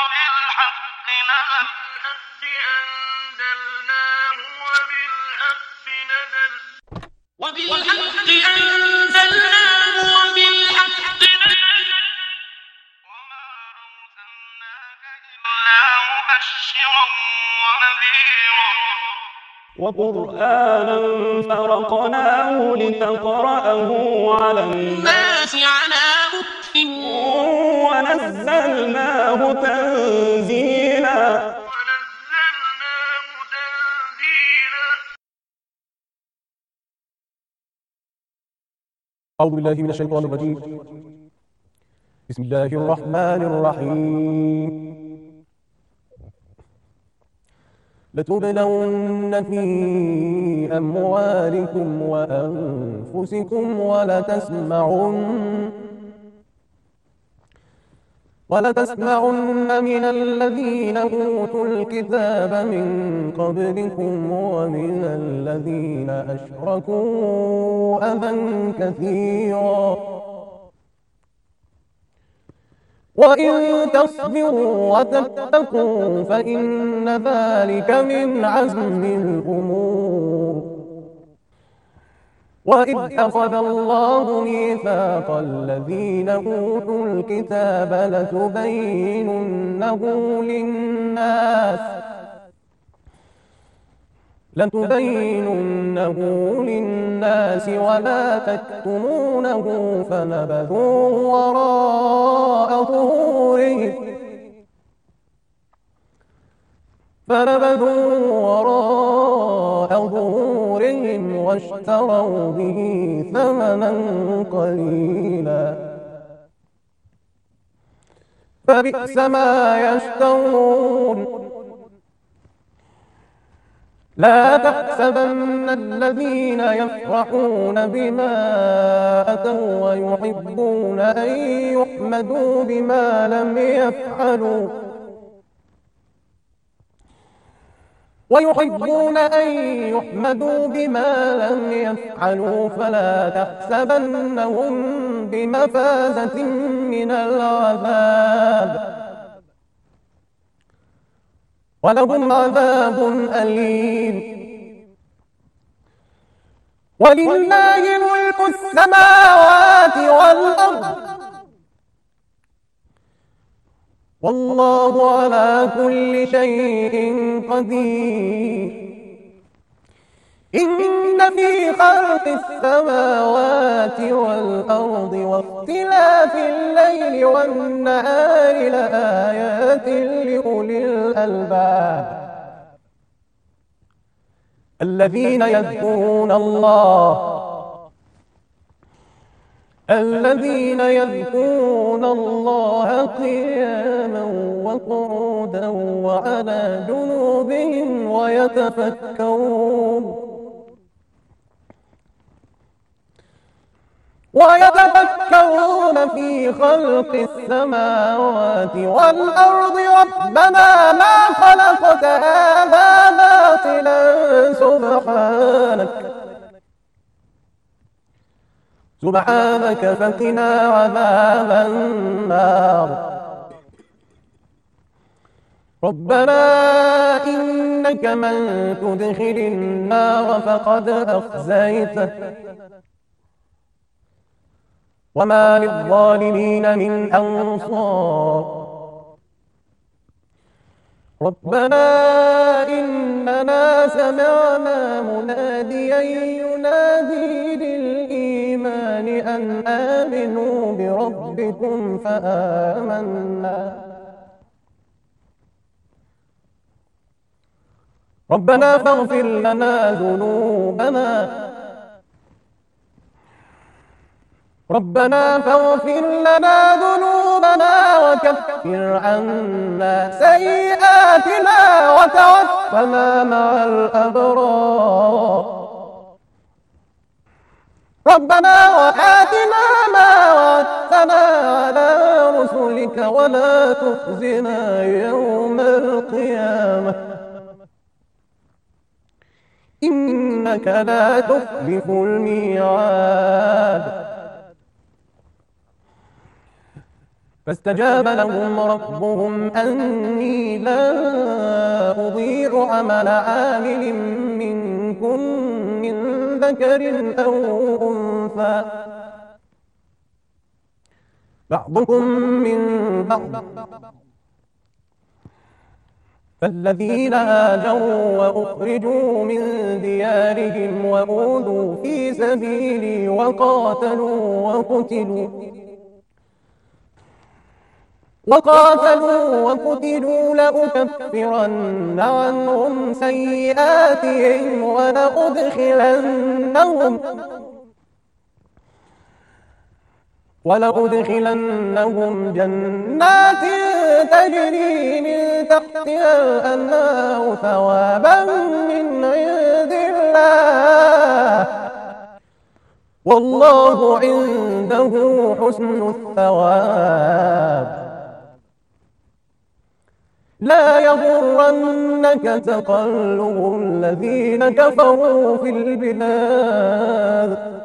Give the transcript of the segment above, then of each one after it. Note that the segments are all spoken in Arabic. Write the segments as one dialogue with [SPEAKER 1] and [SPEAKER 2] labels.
[SPEAKER 1] وبالحق أنزلناه وبالحق نزل وما أرسلناك إلا مبشرا ونذيرا وقرآنا فرقناه لتقرأه على الناس على مكث ونزلناه تنزيلا.
[SPEAKER 2] أعوذ بالله من الشيطان الرجيم. بسم الله الرحمن الرحيم. لتبلون في أموالكم وأنفسكم ولتسمعن من الذين أوتوا الكتاب من قبلكم ومن الذين أشركوا أذى كثيرا وإن تصبروا وتتقوا فإن ذلك من عزم الأمور. وإذ أخذ الله ميثاق الذين أوتوا الكتاب لتبيننه للناس ولا تكتمونه فنبذوه وراء ظهورهم واشتروا به ثمنا قليلا فبئس ما يشترون. لا تحسبن الذين يفرحون بما أتوا ويحبون أن يحمدوا بما لم يفعلوا فلا تحسبنهم بمفازة من العذاب ولهم عذاب أليم. ولله ملك السماوات والأرض والله على كل شيء قدير. إن في خلق السماوات والأرض واختلاف الليل والنهار لآيات لأولي الألباب الذين يذكرون الله قياما وقعودا وعلى جنوبهم ويتفكرون في خلق السماوات والأرض ربنا ما خلقت هذا باطلا سبحانك فقنا عذاب النار. ربنا إنك من تدخل النار فقد أخزيته وما للظالمين من أنصار. ربنا إننا سمعنا مناديا ينادي للإيمان أن آمنوا بربكم فآمنا. ربنا فاغفر لنا ذنوبنا وكفر عنا سيئاتنا وتوفنا مع الأبرار. ربنا وآتنا ما وعدتنا على رسلك ولا تخزنا يوم القيامة إنك لا تخلف الميعاد. فاستجاب لهم ربهم أني لا أضيع عمل عامل منكم من ذكر أو أنثى بعضكم من بعض، فالذين هاجروا وأخرجوا من ديارهم وأوذوا في سبيلي وقتلوا لأكفرن عنهم سيئاتهم ولأدخلنهم جنات تجري من تحتها الأنهار ثوابا من عند الله، والله عنده حسن الثواب. لا يغرنك تقلب الذين كفروا في البلاد،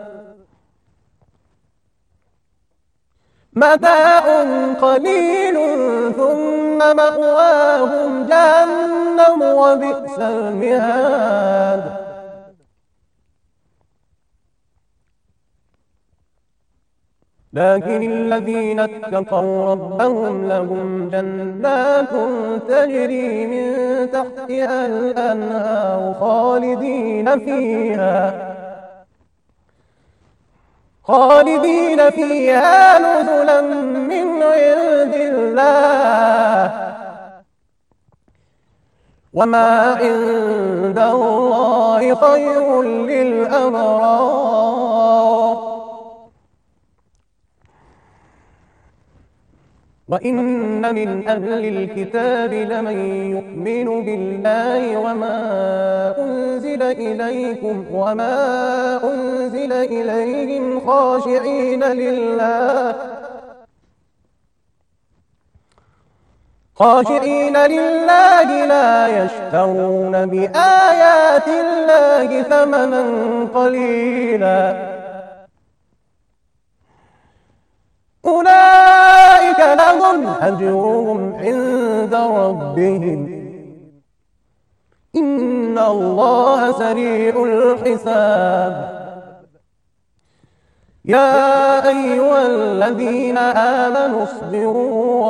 [SPEAKER 2] متاع قليل ثم مأواهم جهنم وبئس المهاد. لكن الذين اتقوا ربهم لهم جنات تجري من تحتها الأنهار خالدين فيها نزلا من عند الله، وما عند الله خير للأبرار. وإن من أهل الكتاب لمن يؤمن بالله وما أنزل إليكم وما أنزل إليهم خاشعين لله لا يشترون بآيات الله ثمنا قليلا، أولئك لهم أجرهم عند ربهم إن الله سريع الحساب. يا أيها الذين آمنوا اصبروا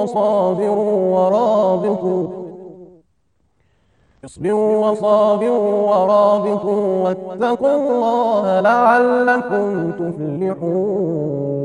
[SPEAKER 2] وصابروا ورابطوا واتقوا الله لعلكم تفلحون.